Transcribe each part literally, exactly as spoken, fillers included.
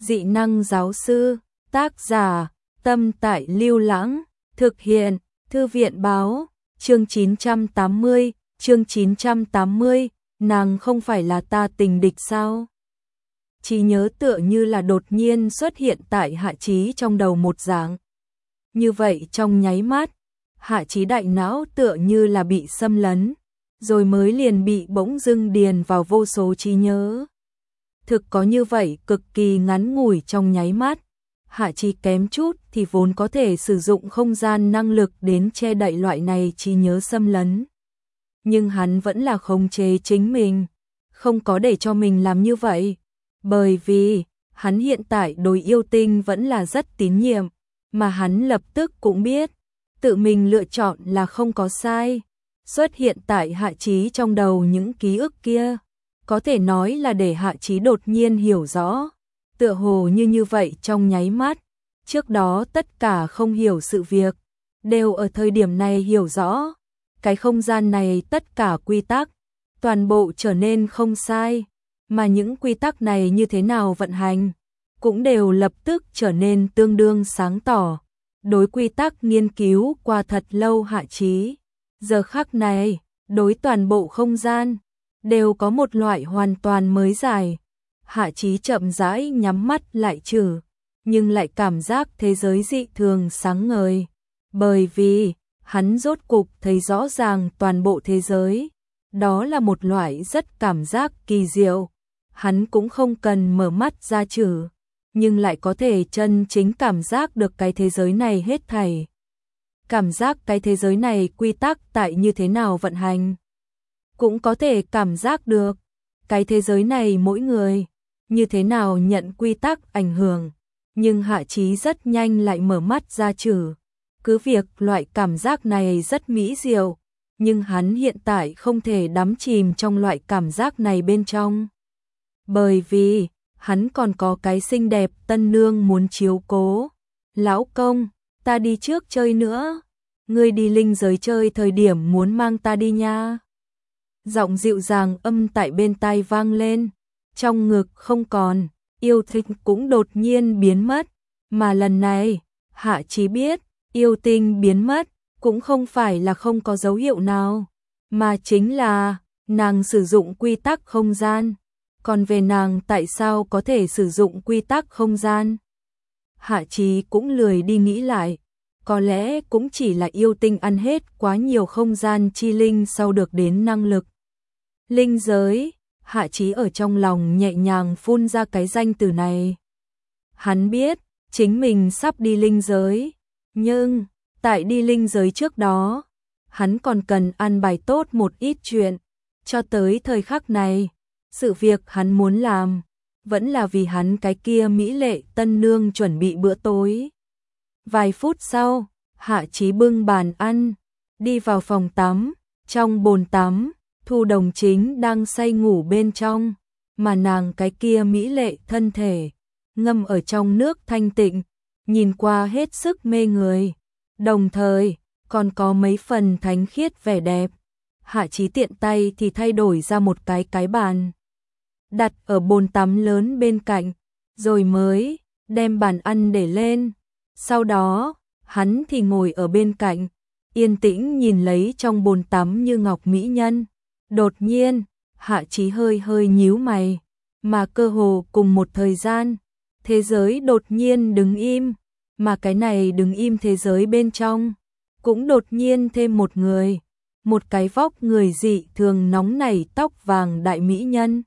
Dị năng giáo sư, tác giả, Tâm Tại Lưu Lãng, thực hiện, Thư viện báo, chương chín trăm tám mươi, chương chín trăm tám mươi, nàng không phải là ta tình địch sao? Trí nhớ tựa như là đột nhiên xuất hiện tại Hạ Chí trong đầu một dạng. Như vậy trong nháy mắt, Hạ Chí đại não tựa như là bị xâm lấn, rồi mới liền bị bỗng dưng điền vào vô số trí nhớ. Thực có như vậy cực kỳ ngắn ngủi trong nháy mắt, Hạ Chí kém chút thì vốn có thể sử dụng không gian năng lực đến che đậy loại này trí nhớ xâm lấn. Nhưng hắn vẫn là khống chế chính mình, không có để cho mình làm như vậy, bởi vì hắn hiện tại đối yêu tinh vẫn là rất tín nhiệm, mà hắn lập tức cũng biết, tự mình lựa chọn là không có sai. Xuất hiện tại Hạ Chí trong đầu những ký ức kia, có thể nói là để Hạ Chí đột nhiên hiểu rõ, tựa hồ như như vậy trong nháy mắt, trước đó tất cả không hiểu sự việc, đều ở thời điểm này hiểu rõ, cái không gian này tất cả quy tắc, toàn bộ trở nên không sai, mà những quy tắc này như thế nào vận hành, cũng đều lập tức trở nên tương đương sáng tỏ. Đối quy tắc nghiên cứu qua thật lâu Hạ Chí, giờ khắc này, đối toàn bộ không gian, đều có một loại hoàn toàn mới giải. Hạ Chí chậm rãi nhắm mắt lại trừ, nhưng lại cảm giác thế giới dị thường sáng ngời, bởi vì hắn rốt cục thấy rõ ràng toàn bộ thế giới, đó là một loại rất cảm giác kỳ diệu. Hắn cũng không cần mở mắt ra trừ, nhưng lại có thể chân chính cảm giác được cái thế giới này hết thảy. Cảm giác cái thế giới này quy tắc tại như thế nào vận hành. Cũng có thể cảm giác được cái thế giới này mỗi người như thế nào nhận quy tắc ảnh hưởng. Nhưng Hạ Chí rất nhanh lại mở mắt ra trừ. Cứ việc loại cảm giác này rất mỹ diệu, nhưng hắn hiện tại không thể đắm chìm trong loại cảm giác này bên trong. Bởi vì hắn còn có cái xinh đẹp tân nương muốn chiếu cố. Lão công, ta đi trước chơi nữa, ngươi đi linh giới chơi thời điểm muốn mang ta đi nha. Giọng dịu dàng âm tại bên tai vang lên, trong ngực không còn, yêu tinh cũng đột nhiên biến mất, mà lần này, Hạ Chí biết, yêu tinh biến mất, cũng không phải là không có dấu hiệu nào, mà chính là, nàng sử dụng quy tắc không gian. Còn về nàng tại sao có thể sử dụng quy tắc không gian? Hạ Chí cũng lười đi nghĩ lại, có lẽ cũng chỉ là yêu tinh ăn hết quá nhiều không gian chi linh sau được đến năng lực. Linh giới, Hạ Chí ở trong lòng nhẹ nhàng phun ra cái danh từ này. Hắn biết, chính mình sắp đi linh giới, nhưng, tại đi linh giới trước đó, hắn còn cần ăn bài tốt một ít chuyện, cho tới thời khắc này. Sự việc hắn muốn làm, vẫn là vì hắn cái kia mỹ lệ tân nương chuẩn bị bữa tối. Vài phút sau, Hạ Chí bưng bàn ăn, đi vào phòng tắm, trong bồn tắm, Thu Đồng Chính đang say ngủ bên trong, mà nàng cái kia mỹ lệ thân thể, ngâm ở trong nước thanh tịnh, nhìn qua hết sức mê người, đồng thời, còn có mấy phần thánh khiết vẻ đẹp. Hạ Chí tiện tay thì thay đổi ra một cái cái bàn, đặt ở bồn tắm lớn bên cạnh, rồi mới đem bàn ăn để lên. Sau đó, hắn thì ngồi ở bên cạnh, yên tĩnh nhìn lấy trong bồn tắm như ngọc mỹ nhân. Đột nhiên, Hạ Chí hơi hơi nhíu mày, mà cơ hồ cùng một thời gian, thế giới đột nhiên đứng im, mà cái này đứng im thế giới bên trong, cũng đột nhiên thêm một người, một cái vóc người dị thường nóng nảy tóc vàng đại mỹ nhân.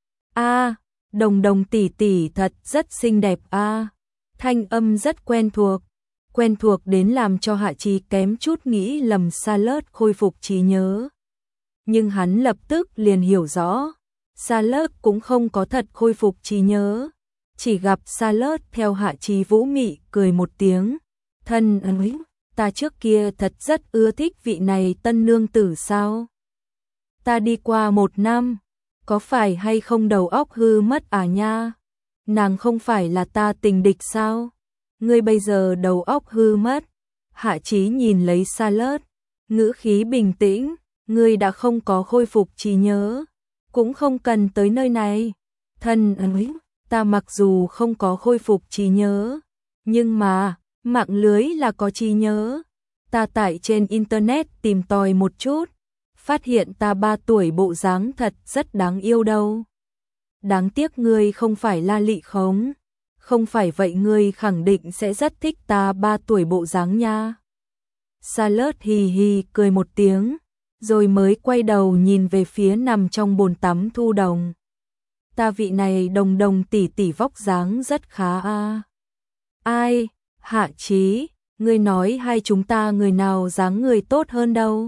A, Đồng Đồng tỷ tỷ thật rất xinh đẹp a. À. Thanh âm rất quen thuộc, quen thuộc đến làm cho Hạ Chí kém chút nghĩ lầm Charlotte khôi phục trí nhớ. Nhưng hắn lập tức liền hiểu rõ, Charlotte cũng không có thật khôi phục trí nhớ, chỉ gặp Charlotte theo Hạ Chí vũ mị cười một tiếng, thân ơi, ta trước kia thật rất ưa thích vị này tân nương tử sao? Ta đi qua một năm, có phải hay không đầu óc hư mất à nha? Nàng không phải là ta tình địch sao? Ngươi bây giờ đầu óc hư mất. Hạ Chí nhìn lấy Charlotte, ngữ khí bình tĩnh, ngươi đã không có khôi phục trí nhớ, cũng không cần tới nơi này. Thân ơi, ta mặc dù không có khôi phục trí nhớ, nhưng mà, mạng lưới là có trí nhớ. Ta tải trên internet tìm tòi một chút, phát hiện ta ba tuổi bộ dáng thật rất đáng yêu đâu. Đáng tiếc ngươi không phải La Lị Khống, không phải vậy ngươi khẳng định sẽ rất thích ta ba tuổi bộ dáng nha. Charlotte hì hì cười một tiếng, rồi mới quay đầu nhìn về phía nằm trong bồn tắm Thu Đồng. Ta vị này Đồng Đồng tỷ tỷ vóc dáng rất khá a. À. Ai, Hạ Chí, ngươi nói hai chúng ta người nào dáng người tốt hơn đâu?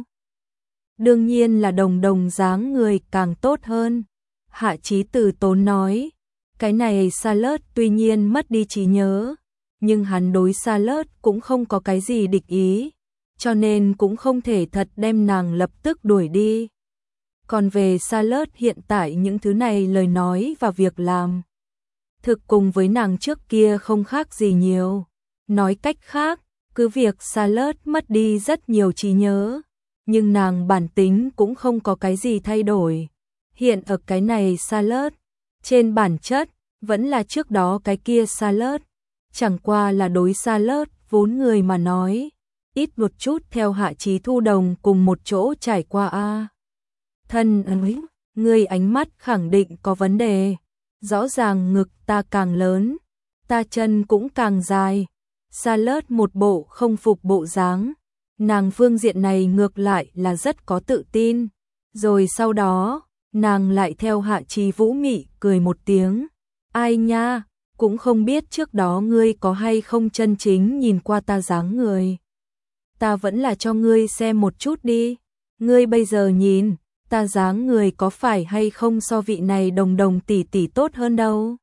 Đương nhiên là Đồng Đồng dáng người càng tốt hơn. Hạ Chí từ tốn nói, cái này Charlotte tuy nhiên mất đi trí nhớ, nhưng hắn đối Charlotte cũng không có cái gì địch ý, cho nên cũng không thể thật đem nàng lập tức đuổi đi. Còn về Charlotte hiện tại những thứ này lời nói và việc làm, thực cùng với nàng trước kia không khác gì nhiều. Nói cách khác, cứ việc Charlotte mất đi rất nhiều trí nhớ, nhưng nàng bản tính cũng không có cái gì thay đổi. Hiện ở cái này Charlotte, trên bản chất, vẫn là trước đó cái kia Charlotte, chẳng qua là đối Charlotte vốn người mà nói, ít một chút theo Hạ Chí Thu Đồng cùng một chỗ trải qua a. À. Thân ấy, người ánh mắt khẳng định có vấn đề, rõ ràng ngực ta càng lớn, ta chân cũng càng dài. Charlotte một bộ không phục bộ dáng, nàng phương diện này ngược lại là rất có tự tin, rồi sau đó, nàng lại theo Hạ Chí vũ mị cười một tiếng, ai nha, cũng không biết trước đó ngươi có hay không chân chính nhìn qua ta dáng người. Ta vẫn là cho ngươi xem một chút đi, ngươi bây giờ nhìn, ta dáng người có phải hay không so vị này Đồng Đồng tỷ tỷ tốt hơn đâu.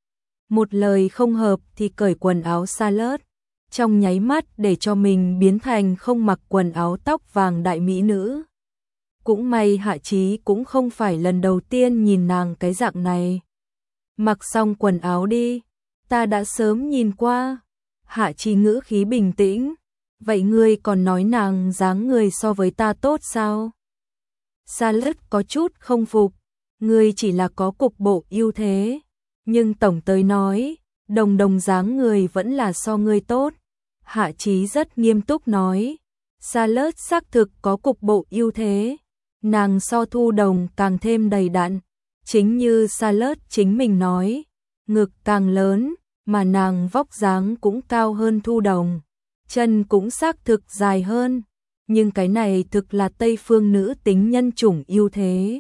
Một lời không hợp thì cởi quần áo Charlotte, trong nháy mắt để cho mình biến thành không mặc quần áo tóc vàng đại mỹ nữ. Cũng may Hạ Chí cũng không phải lần đầu tiên nhìn nàng cái dạng này. Mặc xong quần áo đi, ta đã sớm nhìn qua. Hạ Chí ngữ khí bình tĩnh, vậy ngươi còn nói nàng dáng người so với ta tốt sao? Charlotte có chút không phục, ngươi chỉ là có cục bộ ưu thế, nhưng tổng tới nói, Đồng Đồng dáng người vẫn là so ngươi tốt. Hạ Chí rất nghiêm túc nói, Charlotte xác thực có cục bộ ưu thế, nàng so Thu Đồng càng thêm đầy đặn, chính như Charlotte chính mình nói, ngực càng lớn, mà nàng vóc dáng cũng cao hơn Thu Đồng, chân cũng xác thực dài hơn, nhưng cái này thực là Tây phương nữ tính nhân chủng ưu thế.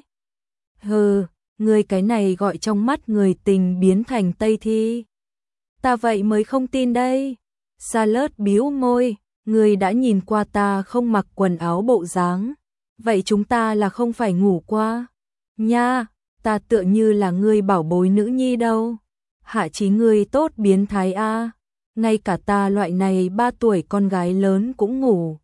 Hừ, người cái này gọi trong mắt người tình biến thành Tây thi. Ta vậy mới không tin đây. Charlotte bĩu môi, người đã nhìn qua ta không mặc quần áo bộ dáng, vậy chúng ta là không phải ngủ qua. Nha, ta tựa như là ngươi bảo bối nữ nhi đâu. Hạ Chí ngươi tốt biến thái a, ngay cả ta loại này ba tuổi con gái lớn cũng ngủ.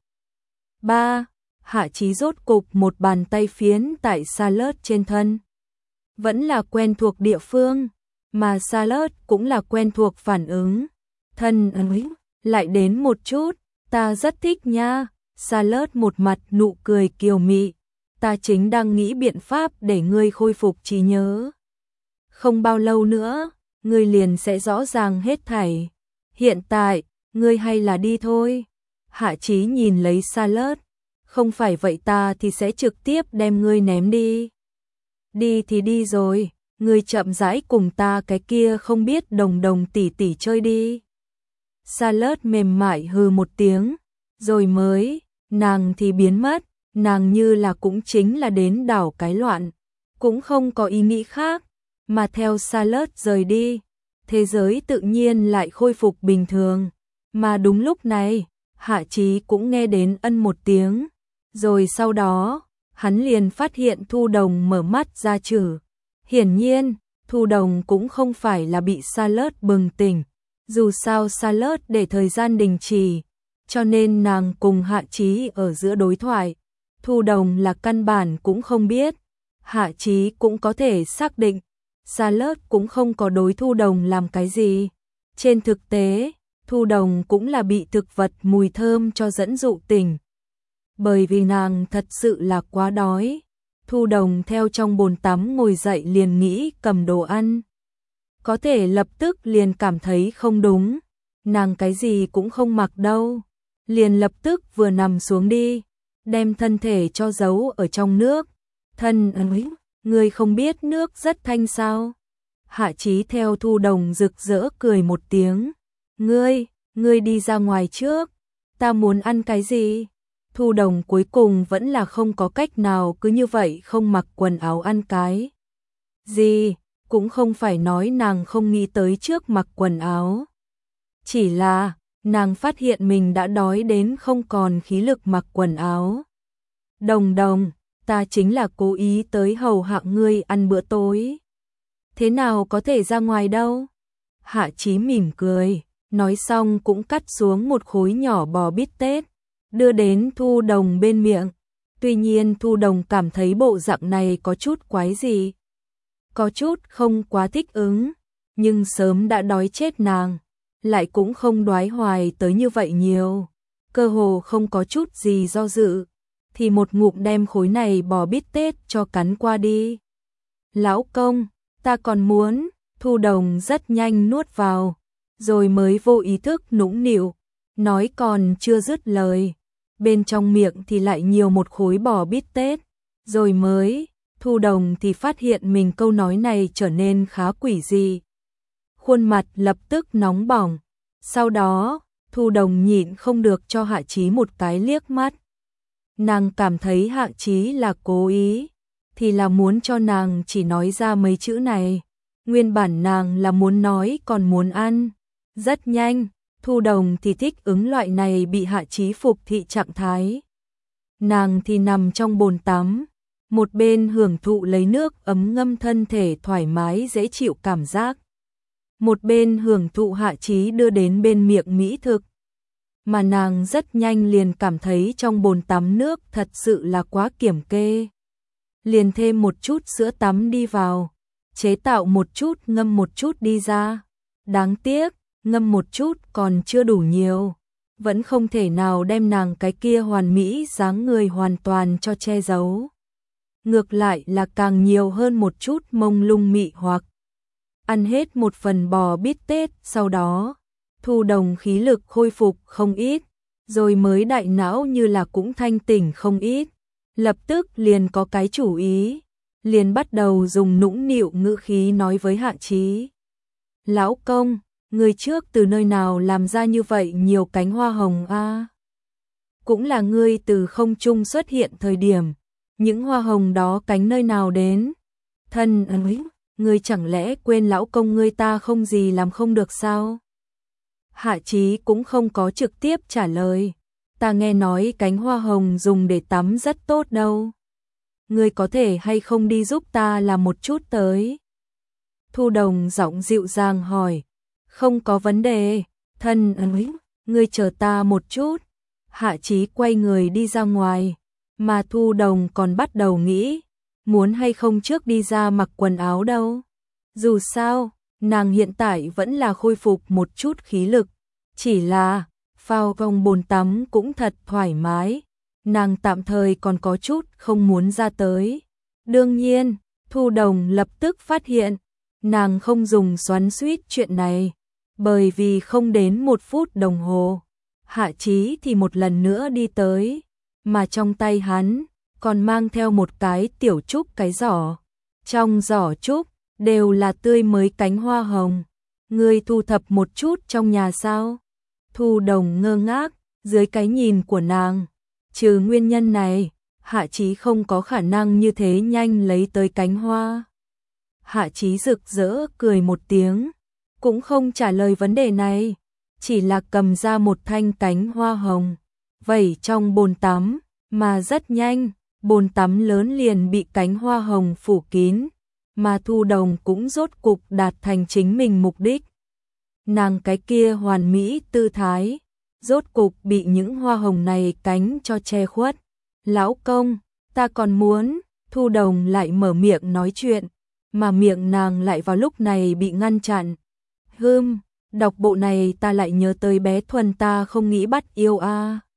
Ba, Hạ Chí rốt cục một bàn tay phiến tại Charlotte trên thân. Vẫn là quen thuộc địa phương, mà Charlotte cũng là quen thuộc phản ứng. Thân ấy, lại đến một chút, ta rất thích nha. Charlotte một mặt nụ cười kiều mị, ta chính đang nghĩ biện pháp để ngươi khôi phục trí nhớ. Không bao lâu nữa, ngươi liền sẽ rõ ràng hết thảy. Hiện tại, ngươi hay là đi thôi. Hạ Chí nhìn lấy Charlotte, không phải vậy ta thì sẽ trực tiếp đem ngươi ném đi. Đi thì đi rồi, ngươi chậm rãi cùng ta cái kia không biết Đồng Đồng tỷ tỷ chơi đi. Charlotte mềm mại hừ một tiếng, rồi mới, nàng thì biến mất, nàng như là cũng chính là đến đảo cái loạn, cũng không có ý nghĩ khác, mà theo Charlotte rời đi, thế giới tự nhiên lại khôi phục bình thường, mà đúng lúc này, Hạ Chí cũng nghe đến ân một tiếng, rồi sau đó, hắn liền phát hiện Thu Đồng mở mắt ra chử. Hiển nhiên, Thu Đồng cũng không phải là bị Charlotte bừng tỉnh, dù sao Charlotte để thời gian đình chỉ, cho nên nàng cùng Hạ Chí ở giữa đối thoại, Thu Đồng là căn bản cũng không biết. Hạ Chí cũng có thể xác định, Charlotte cũng không có đối Thu Đồng làm cái gì. Trên thực tế, Thu Đồng cũng là bị thực vật mùi thơm cho dẫn dụ tỉnh. Bởi vì nàng thật sự là quá đói. Thu Đồng theo trong bồn tắm ngồi dậy liền nghĩ cầm đồ ăn. có thể lập tức liền cảm thấy không đúng. Nàng cái gì cũng không mặc đâu, liền lập tức vừa nằm xuống đi, đem thân thể cho giấu ở trong nước. Thân ấy, ngươi không biết nước rất thanh sao? Hạ Chí theo Thu Đồng rực rỡ cười một tiếng. Ngươi, ngươi đi ra ngoài trước, ta muốn ăn cái gì? Thu Đồng cuối cùng vẫn là không có cách nào, cứ như vậy không mặc quần áo ăn cái gì, cũng không phải nói nàng không nghĩ tới trước mặc quần áo. Chỉ là, nàng phát hiện mình đã đói đến không còn khí lực mặc quần áo. Đồng Đồng, ta chính là cố ý tới hầu hạ ngươi ăn bữa tối. Thế nào có thể ra ngoài đâu? Hạ Chí mỉm cười, nói xong cũng cắt xuống một khối nhỏ bò bít tết, đưa đến Thu Đồng bên miệng. Tuy nhiên Thu Đồng cảm thấy bộ dạng này có chút quái gì, có chút không quá thích ứng, nhưng sớm đã đói chết nàng, lại cũng không đoái hoài tới như vậy nhiều, cơ hồ không có chút gì do dự, thì một ngụm đem khối này bò bít tết cho cắn qua đi. Lão công, ta còn muốn. Thu Đồng rất nhanh nuốt vào, rồi mới vô ý thức nũng nịu, nói còn chưa dứt lời, bên trong miệng thì lại nhiều một khối bò bít tết, rồi mới, Thu Đồng thì phát hiện mình câu nói này trở nên khá quỷ dị. Khuôn mặt lập tức nóng bỏng, sau đó, Thu Đồng nhịn không được cho Hạ Chí một cái liếc mắt. Nàng cảm thấy Hạ Chí là cố ý, thì là muốn cho nàng chỉ nói ra mấy chữ này. Nguyên bản nàng là muốn nói còn muốn ăn. Rất nhanh, Thu Đồng thì thích ứng loại này bị Hạ Chí phục thị trạng thái. Nàng thì nằm trong bồn tắm, một bên hưởng thụ lấy nước ấm ngâm thân thể thoải mái dễ chịu cảm giác, một bên hưởng thụ Hạ Chí đưa đến bên miệng mỹ thực. Mà nàng rất nhanh liền cảm thấy trong bồn tắm nước thật sự là quá kiểm kê. Liền thêm một chút sữa tắm đi vào, chế tạo một chút ngâm một chút đi ra. Đáng tiếc, ngâm một chút còn chưa đủ nhiều, vẫn không thể nào đem nàng cái kia hoàn mỹ dáng người hoàn toàn cho che giấu. Ngược lại là càng nhiều hơn một chút mông lung mị hoặc. Ăn hết một phần bò bít tết, sau đó, Thu Đồng khí lực khôi phục không ít, rồi mới đại não như là cũng thanh tỉnh không ít. Lập tức liền có cái chủ ý, liền bắt đầu dùng nũng nịu ngữ khí nói với Hạ Chí. Lão công, người trước từ nơi nào làm ra như vậy nhiều cánh hoa hồng a? À? Cũng là ngươi từ không trung xuất hiện thời điểm, những hoa hồng đó cánh nơi nào đến? Thân ấy, ngươi chẳng lẽ quên lão công ngươi ta không gì làm không được sao? Hạ Chí cũng không có trực tiếp trả lời. Ta nghe nói cánh hoa hồng dùng để tắm rất tốt đâu. Ngươi có thể hay không đi giúp ta làm một chút tới? Thu Đồng giọng dịu dàng hỏi. Không có vấn đề, thân ấy, ngươi chờ ta một chút. Hạ Chí quay người đi ra ngoài, mà Thu Đồng còn bắt đầu nghĩ, muốn hay không trước đi ra mặc quần áo đâu. Dù sao, nàng hiện tại vẫn là khôi phục một chút khí lực, chỉ là phao vòng bồn tắm cũng thật thoải mái, nàng tạm thời còn có chút không muốn ra tới. Đương nhiên, Thu Đồng lập tức phát hiện, nàng không dùng xoắn xuýt chuyện này, bởi vì không đến một phút đồng hồ, Hạ Chí thì một lần nữa đi tới, mà trong tay hắn còn mang theo một cái tiểu trúc cái giỏ, trong giỏ trúc đều là tươi mới cánh hoa hồng. Ngươi thu thập một chút trong nhà sao? Thu Đồng ngơ ngác, dưới cái nhìn của nàng, trừ nguyên nhân này, Hạ Chí không có khả năng như thế nhanh lấy tới cánh hoa. Hạ Chí rực rỡ cười một tiếng, cũng không trả lời vấn đề này, chỉ là cầm ra một thanh cánh hoa hồng, vẩy trong bồn tắm, mà rất nhanh, bồn tắm lớn liền bị cánh hoa hồng phủ kín, mà Thu Đồng cũng rốt cục đạt thành chính mình mục đích. Nàng cái kia hoàn mỹ tư thái, rốt cục bị những hoa hồng này cánh cho che khuất. Lão công, ta còn muốn, Thu Đồng lại mở miệng nói chuyện, mà miệng nàng lại vào lúc này bị ngăn chặn. Hừm, đọc bộ này ta lại nhớ tới bé Thuần ta không nghĩ bắt yêu a. À.